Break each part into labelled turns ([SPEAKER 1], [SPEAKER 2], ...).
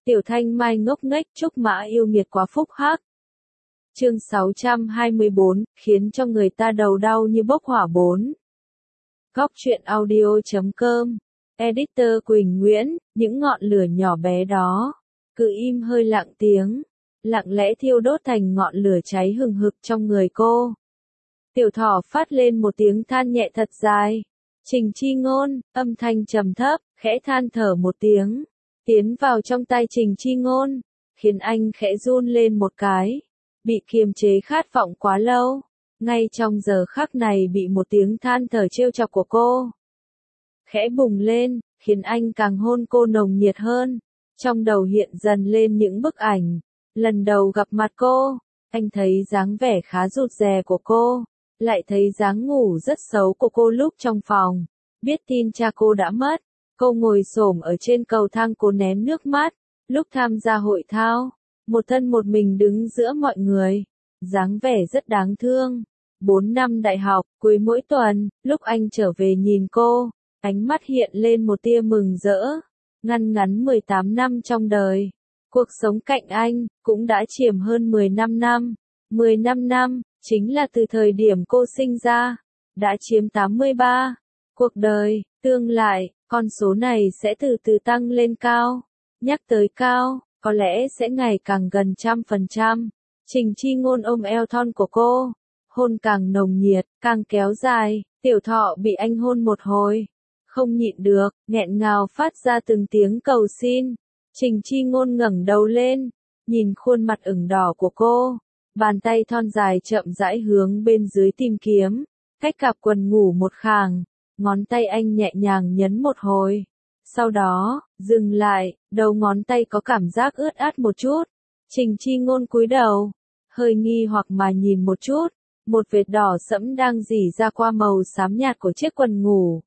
[SPEAKER 1] Tiểu Thanh Mai ngốc nghếch, Trúc Mã yêu nghiệt quá phúc hắc. Chương 624, khiến cho người ta đầu đau như bốc hỏa 4. Góc truyện audio.com. Editor Quỳnh Nguyễn, những ngọn lửa nhỏ bé đó, cứ im hơi lặng tiếng, lặng lẽ thiêu đốt thành ngọn lửa cháy hừng hực trong người cô. Tiểu Thỏ phát lên một tiếng than nhẹ thật dài. Trình Chi Ngôn, âm thanh trầm thấp, khẽ than thở một tiếng, tiến vào trong tay Trình Chi Ngôn, khiến anh khẽ run lên một cái, bị kiềm chế khát vọng quá lâu, ngay trong giờ khắc này bị một tiếng than thở trêu chọc của cô khẽ bùng lên, khiến anh càng hôn cô nồng nhiệt hơn. Trong đầu hiện dần lên những bức ảnh, lần đầu gặp mặt cô, anh thấy dáng vẻ khá rụt rè của cô, lại thấy dáng ngủ rất xấu của cô lúc trong phòng. Biết tin cha cô đã mất, cô ngồi xổm ở trên cầu thang cố nén nước mắt. Lúc tham gia hội thao, một thân một mình đứng giữa mọi người, dáng vẻ rất đáng thương. 4 năm đại học, cuối mỗi tuần, lúc anh trở về nhìn cô, ánh mắt hiện lên một tia mừng rỡ. Ngắn 18 năm trong đời, cuộc sống cạnh anh cũng đã chiếm hơn 15 năm. 15 năm, chính là từ thời điểm cô sinh ra, đã chiếm 83. Cuộc đời, tương lai, con số này sẽ từ từ tăng lên cao. Nhắc tới cao, có lẽ sẽ ngày càng gần 100%. Trình Chi Ngôn ôm eo thon của cô, hôn càng nồng nhiệt, càng kéo dài. Tiểu Thọ bị anh hôn một hồi, không nhịn được, nghẹn ngào phát ra từng tiếng cầu xin. Trình Chi Ngôn ngẩng đầu lên, nhìn khuôn mặt ửng đỏ của cô, bàn tay thon dài chậm rãi hướng bên dưới tìm kiếm, cách cặp quần ngủ một khàng, ngón tay anh nhẹ nhàng nhấn một hồi. Sau đó, dừng lại, đầu ngón tay có cảm giác ướt át một chút. Trình Chi Ngôn cúi đầu, hơi nghi hoặc mà nhìn một chút, một vệt đỏ sẫm đang rỉ ra qua màu xám nhạt của chiếc quần ngủ.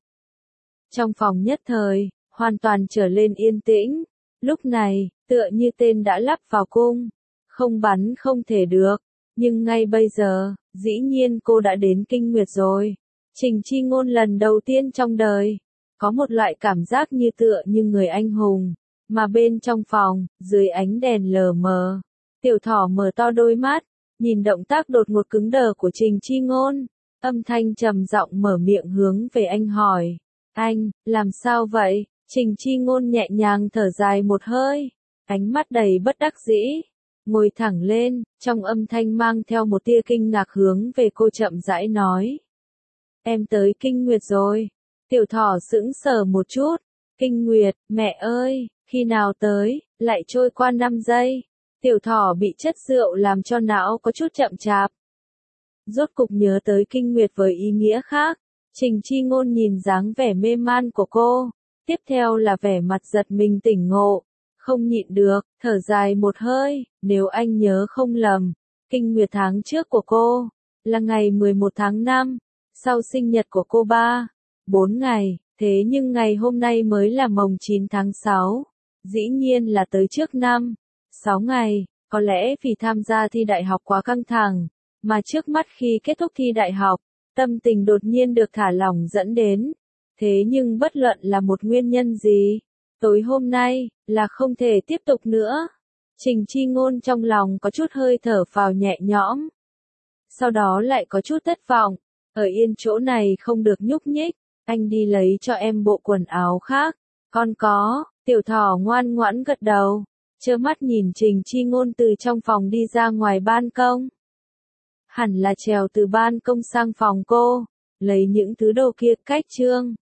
[SPEAKER 1] Trong phòng nhất thời, hoàn toàn trở lên yên tĩnh. Lúc này, tựa như tên đã lắp vào cung, không bắn không thể được. Nhưng ngay bây giờ, dĩ nhiên cô đã đến kinh nguyệt rồi. Trình Chi Ngôn lần đầu tiên trong đời, có một loại cảm giác như tựa như người anh hùng, mà bên trong phòng, dưới ánh đèn lờ mờ, Tiểu Thỏ mở to đôi mắt, nhìn động tác đột ngột cứng đờ của Trình Chi Ngôn, âm thanh trầm giọng mở miệng hướng về anh hỏi. Anh, làm sao vậy? Trình Chi Ngôn nhẹ nhàng thở dài một hơi, ánh mắt đầy bất đắc dĩ, ngồi thẳng lên, trong âm thanh mang theo một tia kinh ngạc hướng về cô chậm rãi nói. Em tới kinh nguyệt rồi. Tiểu Thỏ sững sờ một chút. Kinh nguyệt, mẹ ơi, khi nào tới? Lại trôi qua 5 giây. Tiểu Thỏ bị chất rượu làm cho não có chút chậm chạp. Rốt cục nhớ tới kinh nguyệt với ý nghĩa khác. Trình Chi Ngôn nhìn dáng vẻ mê man của cô, tiếp theo là vẻ mặt giật mình tỉnh ngộ, không nhịn được, thở dài một hơi. Nếu anh nhớ không lầm, kinh nguyệt tháng trước của cô là ngày 11 tháng 5, sau sinh nhật của cô 4 ngày, thế nhưng ngày hôm nay mới là mồng 9 tháng 6, dĩ nhiên là tới trước 6 ngày. Có lẽ vì tham gia thi đại học quá căng thẳng, mà trước mắt khi kết thúc thi đại học, tâm tình đột nhiên được thả lỏng dẫn đến. Thế nhưng bất luận là một nguyên nhân gì, tối hôm nay, là không thể tiếp tục nữa. Trình Chi Ngôn trong lòng có chút hơi thở phào nhẹ nhõm. Sau đó lại có chút thất vọng, ở yên chỗ này không được nhúc nhích, anh đi lấy cho em bộ quần áo khác. Con có, Tiểu Thỏ ngoan ngoãn gật đầu, trơ mắt nhìn Trình Chi Ngôn từ trong phòng đi ra ngoài ban công. Hẳn là trèo từ ban công sang phòng cô, lấy những thứ đồ kia cách trương.